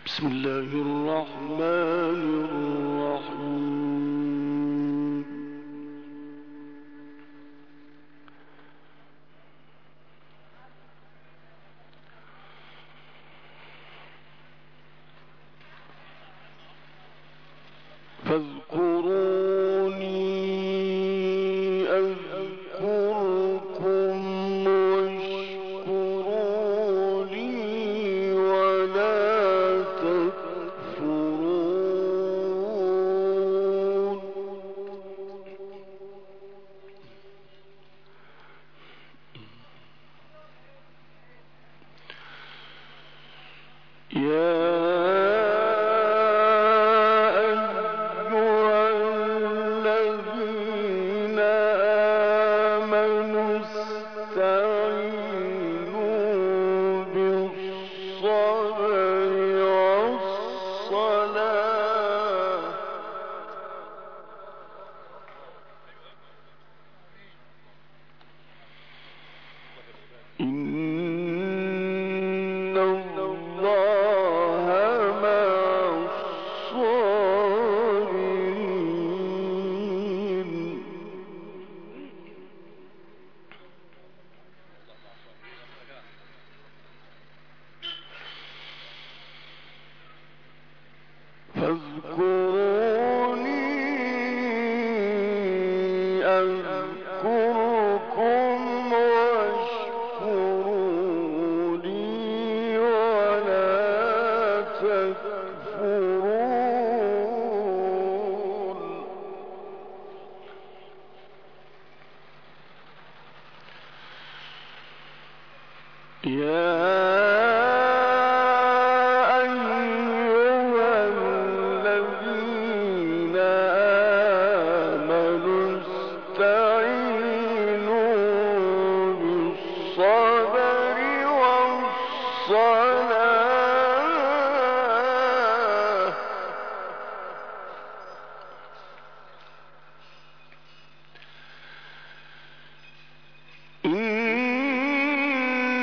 بسم الله الرحمن الرحيم. فاذكروني أذكركم واشكروا لي ولا تكفرون. إن الله مع الصابرين. فاذكروني أذكركم واشكروا لي ولا تكفرون. يا أيها الذين آمنوا استعينوا بالصبر والصلاة إن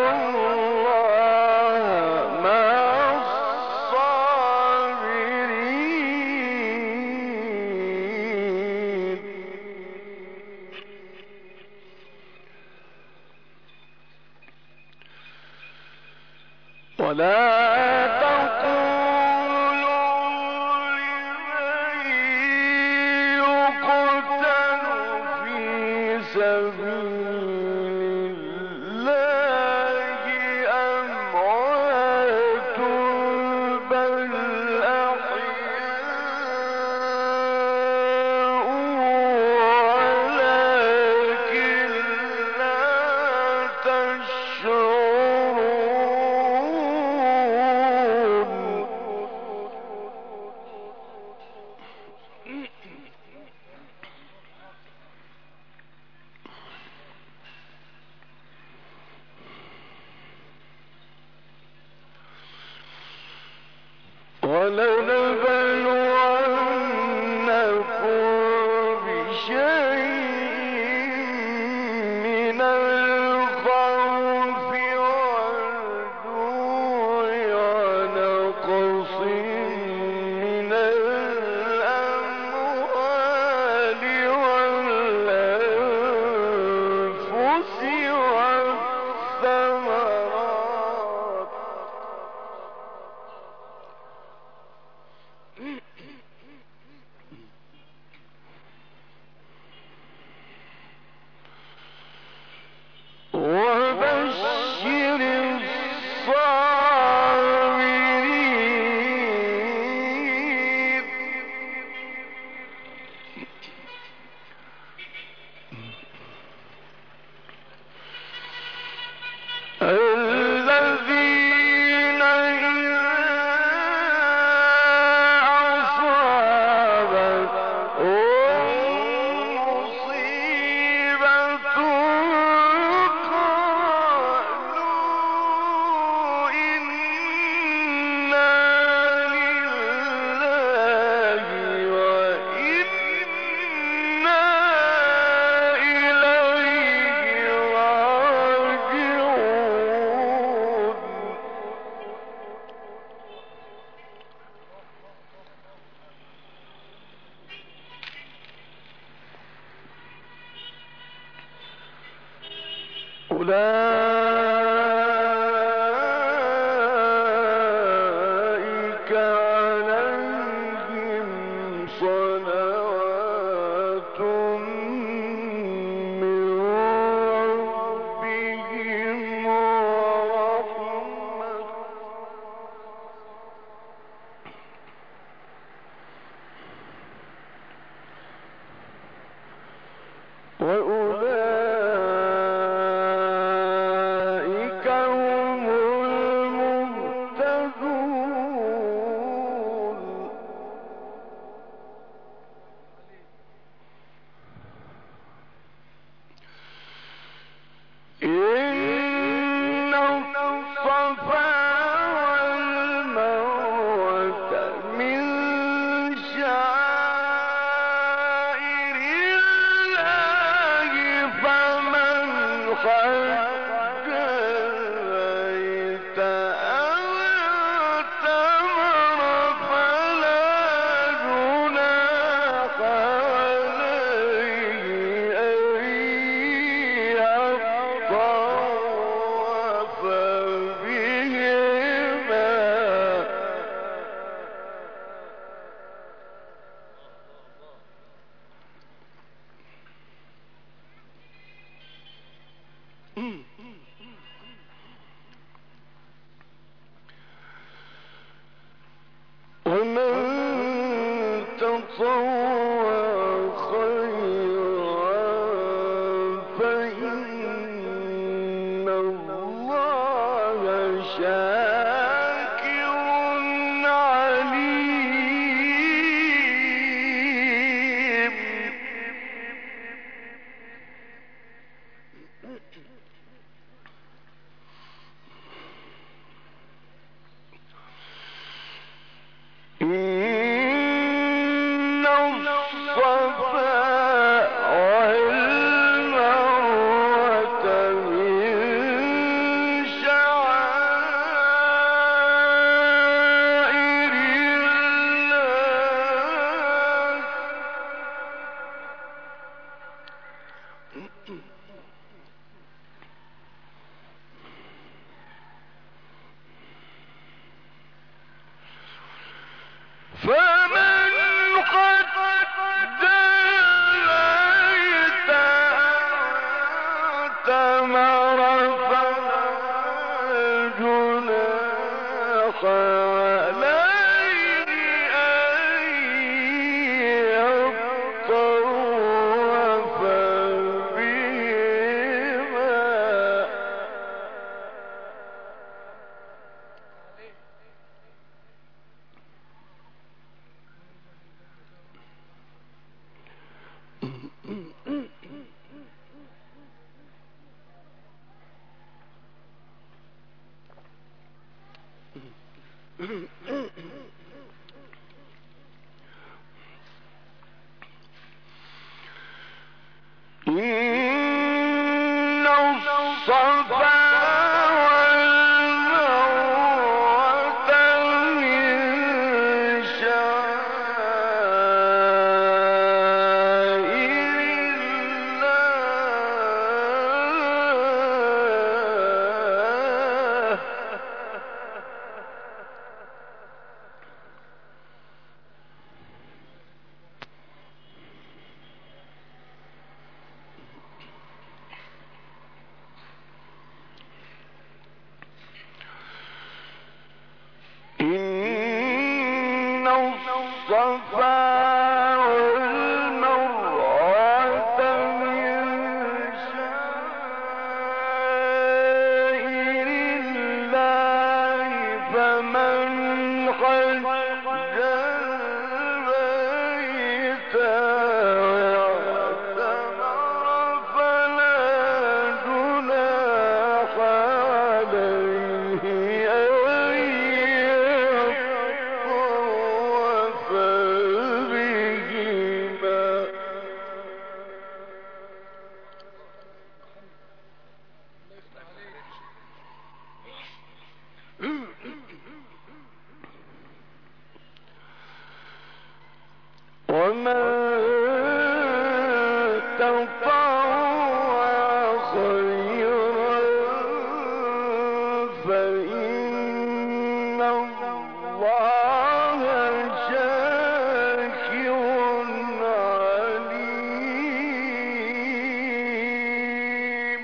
الله مع الصابرين. ولا تقولوا لمن يقتل في سبيل الله أموات بل أحياء ولكن لا تشعرون. ولنبلونكم بشيء من الخوف والجوع ونقص من الأموال والأنفس والثمرات أولئك عليهم صلوات من ربهم ورحمة وأولئك هم المهتدون إن الصفا والمروة من شعائر الله فمن حج البيت أو اعتمر فلا جناح عليه أن يطوف بهما ومن تطوع خيرا فإن الله شاكر عليم إن الصفا والمروة من شعائر الله فمن حج البيت اعتمر فلا جناح عليه أن يطوف بهما إن الصفا والمروة من شعائر الله إن الصفا والمروة من شعائر الله فمن حج البيت واعتمر فلا جناح عليه أن يطوف بهما فإن الله شاكر عليم.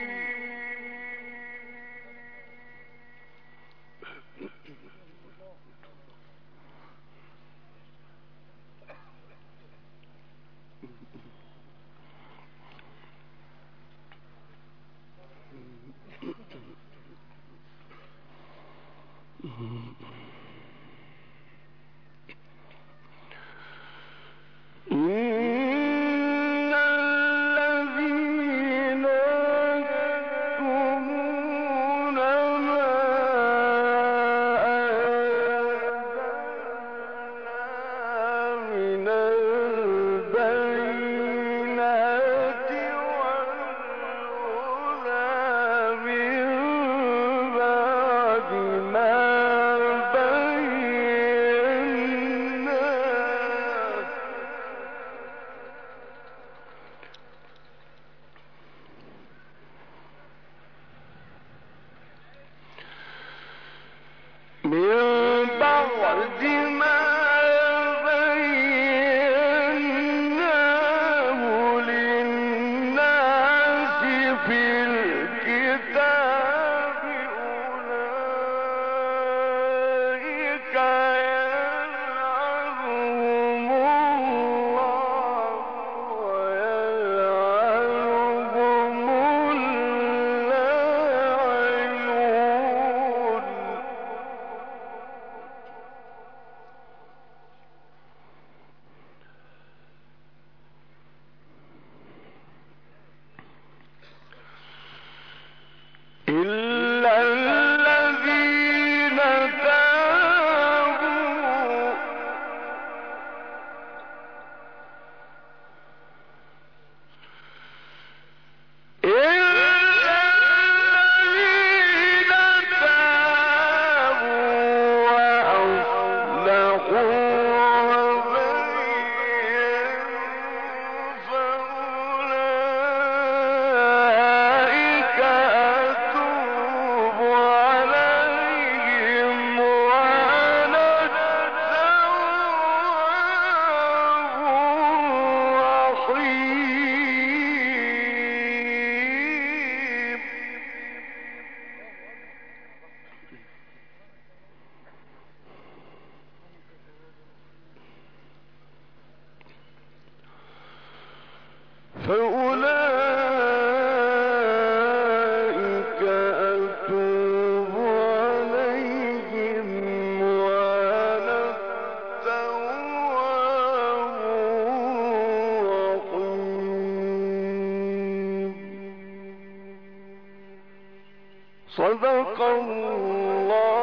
إن الذين يكتمون ما أنزلنا من البينات والهدى من بعد ما بيناه للناس في الكتاب أولئك يلعنهم الله ويلعنهم اللاعنون. إلا الذين تابوا فأولئك أتوب عليهم وأنا التواب الرحيم. صدق الله